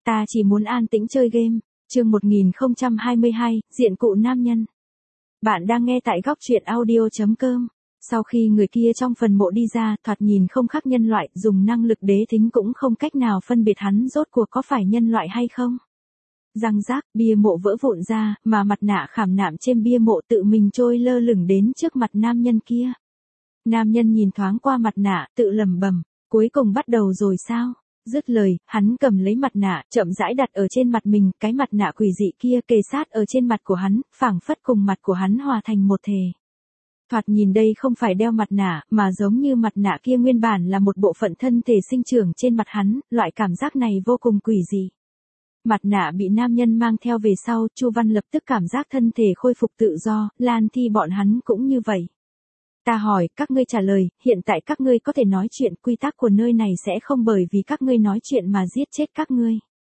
Ta chỉ muốn an tĩnh chơi game. Chương 1022, diện cụ nam nhân. Bạn đang nghe tại góc truyện audio.com. Sau khi người kia trong phần mộ đi ra, thoạt nhìn không khác nhân loại, dùng năng lực đế thính cũng không cách nào phân biệt hắn rốt cuộc có phải nhân loại hay không. Răng rác, bia mộ vỡ vụn ra, mà mặt nạ khảm nạm trên bia mộ tự mình trôi lơ lửng đến trước mặt nam nhân kia. Nam nhân nhìn thoáng qua mặt nạ, tự lẩm bẩm, cuối cùng bắt đầu rồi sao? Dứt lời, hắn cầm lấy mặt nạ, chậm rãi đặt ở trên mặt mình, cái mặt nạ quỷ dị kia kề sát ở trên mặt của hắn, phảng phất cùng mặt của hắn hòa thành một thể. Thoạt nhìn đây không phải đeo mặt nạ, mà giống như mặt nạ kia nguyên bản là một bộ phận thân thể sinh trưởng trên mặt hắn, loại cảm giác này vô cùng quỷ dị. Mặt nạ bị nam nhân mang theo về sau, Chu Văn lập tức cảm giác thân thể khôi phục tự do, Lan Thi bọn hắn cũng như vậy. Ta hỏi, các ngươi trả lời, hiện tại các ngươi có thể nói chuyện, quy tắc của nơi này sẽ không bởi vì các ngươi nói chuyện mà giết chết các ngươi.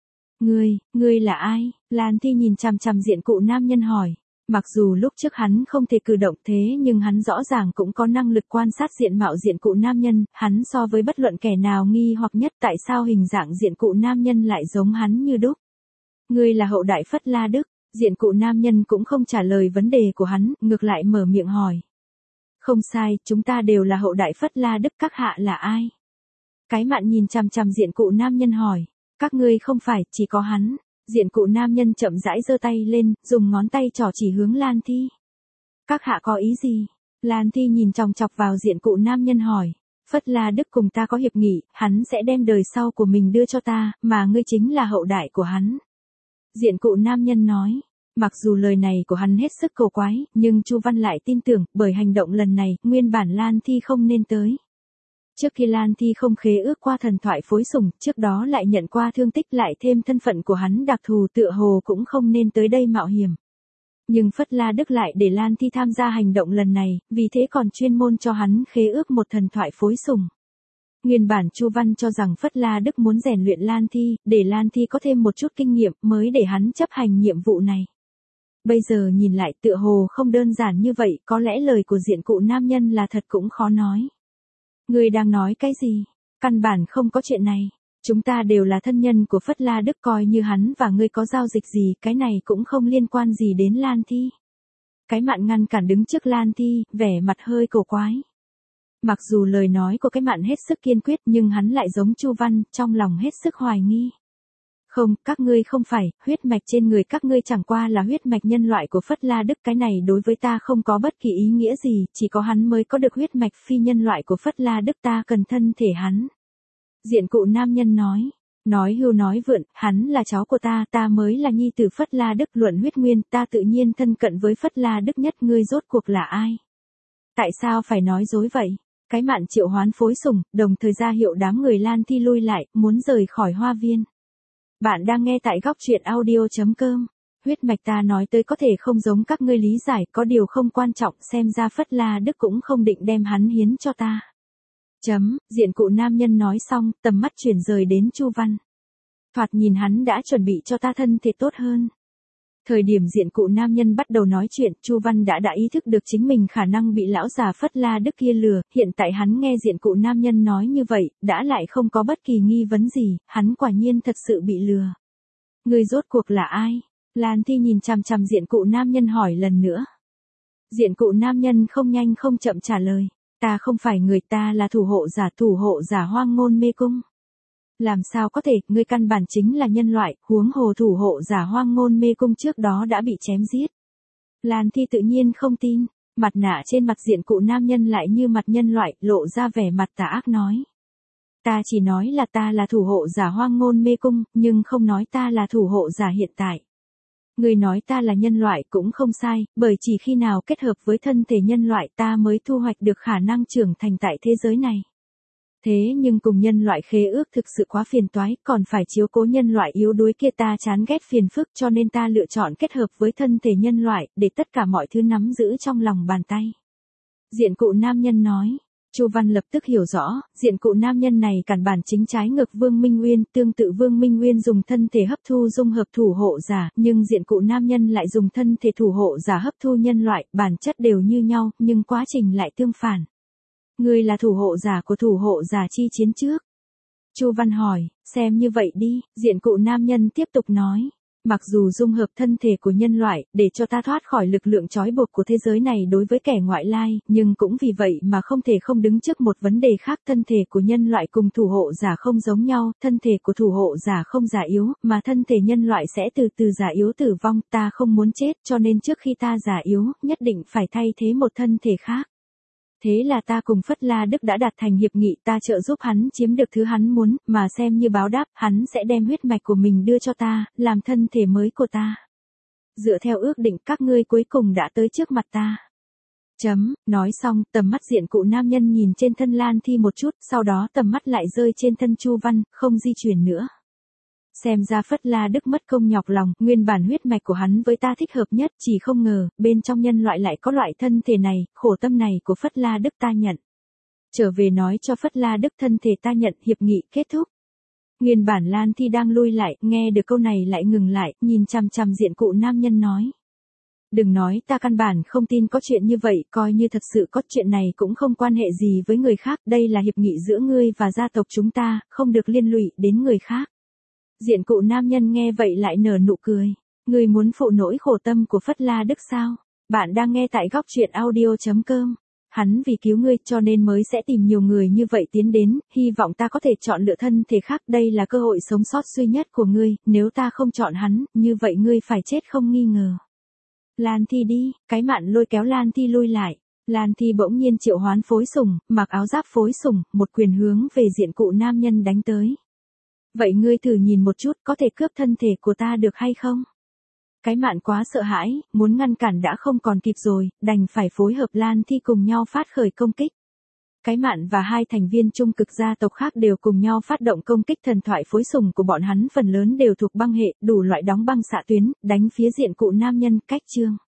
Ngươi là ai? Lan Thi nhìn chằm chằm diện cụ nam nhân hỏi. Mặc dù lúc trước hắn không thể cử động thế nhưng hắn rõ ràng cũng có năng lực quan sát diện mạo diện cụ nam nhân, hắn so với bất luận kẻ nào nghi hoặc nhất tại sao hình dạng diện cụ nam nhân lại giống hắn như đúc. Ngươi là hậu đại Phất La Đức, diện cụ nam nhân cũng không trả lời vấn đề của hắn, ngược lại mở miệng hỏi. Không sai, chúng ta đều là hậu đại Phất La Đức, các hạ là ai? Cái mạn nhìn chằm chằm diện cụ nam nhân hỏi, các ngươi không phải, chỉ có hắn. Diện cụ nam nhân chậm rãi giơ tay lên, dùng ngón tay trỏ chỉ hướng Lan Thi. Các hạ có ý gì? Lan Thi nhìn chòng chọc vào diện cụ nam nhân hỏi. Phất La Đức cùng ta có hiệp nghị, hắn sẽ đem đời sau của mình đưa cho ta, mà ngươi chính là hậu đại của hắn. Diện cụ nam nhân nói. Mặc dù lời này của hắn hết sức cổ quái, nhưng Chu Văn lại tin tưởng, bởi hành động lần này, nguyên bản Lan Thi không nên tới. Trước khi Lan Thi không khế ước qua thần thoại phối sủng, trước đó lại nhận qua thương tích lại thêm thân phận của hắn đặc thù tựa hồ cũng không nên tới đây mạo hiểm. Nhưng Phất La Đức lại để Lan Thi tham gia hành động lần này, vì thế còn chuyên môn cho hắn khế ước một thần thoại phối sủng. Nguyên bản Chu Văn cho rằng Phất La Đức muốn rèn luyện Lan Thi, để Lan Thi có thêm một chút kinh nghiệm mới để hắn chấp hành nhiệm vụ này. Bây giờ nhìn lại tựa hồ không đơn giản như vậy, có lẽ lời của diện cụ nam nhân là thật cũng khó nói. Ngươi đang nói cái gì? Căn bản không có chuyện này. Chúng ta đều là thân nhân của Phất La Đức, coi như hắn và ngươi có giao dịch gì, cái này cũng không liên quan gì đến Lan Thi. Cái mạn ngăn cản đứng trước Lan Thi, vẻ mặt hơi cổ quái. Mặc dù lời nói của cái mạn hết sức kiên quyết nhưng hắn lại giống Chu Văn, trong lòng hết sức hoài nghi. Không, các ngươi không phải, huyết mạch trên người các ngươi chẳng qua là huyết mạch nhân loại của Phất La Đức, cái này đối với ta không có bất kỳ ý nghĩa gì, chỉ có hắn mới có được huyết mạch phi nhân loại của Phất La Đức, ta cần thân thể hắn. Diện cụ nam nhân nói hưu nói vượn, hắn là cháu của ta mới là nhi tử Phất La Đức, luận huyết nguyên, ta tự nhiên thân cận với Phất La Đức nhất, ngươi rốt cuộc là ai? Tại sao phải nói dối vậy? Cái mạn triệu hoán phối sủng, đồng thời ra hiệu đám người Lan Thi lui lại, muốn rời khỏi hoa viên. Bạn đang nghe tại góc truyện audio.com. Huyết mạch ta nói tới có thể không giống các ngươi lý giải, có điều không quan trọng, xem ra Phất La Đức cũng không định đem hắn hiến cho ta. Diện cụ nam nhân nói xong, tầm mắt chuyển rời đến Chu Văn. Thoạt nhìn hắn đã chuẩn bị cho ta thân thể tốt hơn. Thời điểm diện cụ nam nhân bắt đầu nói chuyện, Chu Văn đã ý thức được chính mình khả năng bị lão già Phất La Đức kia lừa, hiện tại hắn nghe diện cụ nam nhân nói như vậy, đã lại không có bất kỳ nghi vấn gì, hắn quả nhiên thật sự bị lừa. Người rốt cuộc là ai? Lan Thi nhìn chằm chằm diện cụ nam nhân hỏi lần nữa. Diện cụ nam nhân không nhanh không chậm trả lời, ta không phải người, ta là thủ hộ giả Hoang Ngôn Mê Cung. Làm sao có thể, ngươi căn bản chính là nhân loại, huống hồ thủ hộ giả Hoang Ngôn Mê Cung trước đó đã bị chém giết. Lan Thi tự nhiên không tin, mặt nạ trên mặt diện cụ nam nhân lại như mặt nhân loại, lộ ra vẻ mặt tà ác nói. Ta chỉ nói là ta là thủ hộ giả Hoang Ngôn Mê Cung, nhưng không nói ta là thủ hộ giả hiện tại. Ngươi nói ta là nhân loại cũng không sai, bởi chỉ khi nào kết hợp với thân thể nhân loại ta mới thu hoạch được khả năng trưởng thành tại thế giới này. Thế nhưng cùng nhân loại khế ước thực sự quá phiền toái, còn phải chiếu cố nhân loại yếu đuối kia, ta chán ghét phiền phức, cho nên ta lựa chọn kết hợp với thân thể nhân loại, để tất cả mọi thứ nắm giữ trong lòng bàn tay. Diện cụ nam nhân nói. Chu Văn lập tức hiểu rõ, diện cụ nam nhân này cản bản chính trái ngược Vương Minh Nguyên, tương tự Vương Minh Nguyên dùng thân thể hấp thu dung hợp thủ hộ giả, nhưng diện cụ nam nhân lại dùng thân thể thủ hộ giả hấp thu nhân loại, bản chất đều như nhau, nhưng quá trình lại tương phản. Ngươi là thủ hộ giả của thủ hộ giả chi chiến trước. Chu Văn hỏi, xem như vậy đi, diện cụ nam nhân tiếp tục nói. Mặc dù dung hợp thân thể của nhân loại, để cho ta thoát khỏi lực lượng trói buộc của thế giới này đối với kẻ ngoại lai, nhưng cũng vì vậy mà không thể không đứng trước một vấn đề khác. Thân thể của nhân loại cùng thủ hộ giả không giống nhau, thân thể của thủ hộ giả không già yếu, mà thân thể nhân loại sẽ từ từ già yếu tử vong. Ta không muốn chết, cho nên trước khi ta già yếu, nhất định phải thay thế một thân thể khác. Thế là ta cùng Phất La Đức đã đạt thành hiệp nghị, ta trợ giúp hắn chiếm được thứ hắn muốn, mà xem như báo đáp, hắn sẽ đem huyết mạch của mình đưa cho ta, làm thân thể mới của ta. Dựa theo ước định, các ngươi cuối cùng đã tới trước mặt ta. Nói xong, tầm mắt diện cụ nam nhân nhìn trên thân Lan Thi một chút, sau đó tầm mắt lại rơi trên thân Chu Văn, không di chuyển nữa. Xem ra Phất La Đức mất công nhọc lòng, nguyên bản huyết mạch của hắn với ta thích hợp nhất, chỉ không ngờ, bên trong nhân loại lại có loại thân thể này, khổ tâm này của Phất La Đức ta nhận. Trở về nói cho Phất La Đức thân thể ta nhận, hiệp nghị kết thúc. Nguyên bản Lan Thi đang lui lại, nghe được câu này lại ngừng lại, nhìn chằm chằm diện cụ nam nhân nói. Đừng nói, ta căn bản không tin có chuyện như vậy, coi như thật sự có chuyện này cũng không quan hệ gì với người khác, đây là hiệp nghị giữa ngươi và gia tộc chúng ta, không được liên lụy đến người khác. Diện cụ nam nhân nghe vậy lại nở nụ cười. Ngươi muốn phụ nỗi khổ tâm của Phất La Đức sao? Bạn đang nghe tại góc truyện audio.com. Hắn vì cứu ngươi cho nên mới sẽ tìm nhiều người như vậy tiến đến, hy vọng ta có thể chọn lựa thân thể khác. Đây là cơ hội sống sót duy nhất của ngươi, nếu ta không chọn hắn, như vậy ngươi phải chết không nghi ngờ. Lan Thi đi, cái mạn lôi kéo Lan Thi lui lại. Lan Thi bỗng nhiên triệu hoán phối sủng, mặc áo giáp phối sủng, một quyền hướng về diện cụ nam nhân đánh tới. Vậy ngươi thử nhìn một chút, có thể cướp thân thể của ta được hay không? Cái mạn quá sợ hãi, muốn ngăn cản đã không còn kịp rồi, đành phải phối hợp Lan Thi cùng nhau phát khởi công kích. Cái mạn và hai thành viên trung cực gia tộc khác đều cùng nhau phát động công kích. Thần thoại phối sủng của bọn hắn phần lớn đều thuộc băng hệ, đủ loại đóng băng xạ tuyến, đánh phía diện cụ nam nhân. Cách chương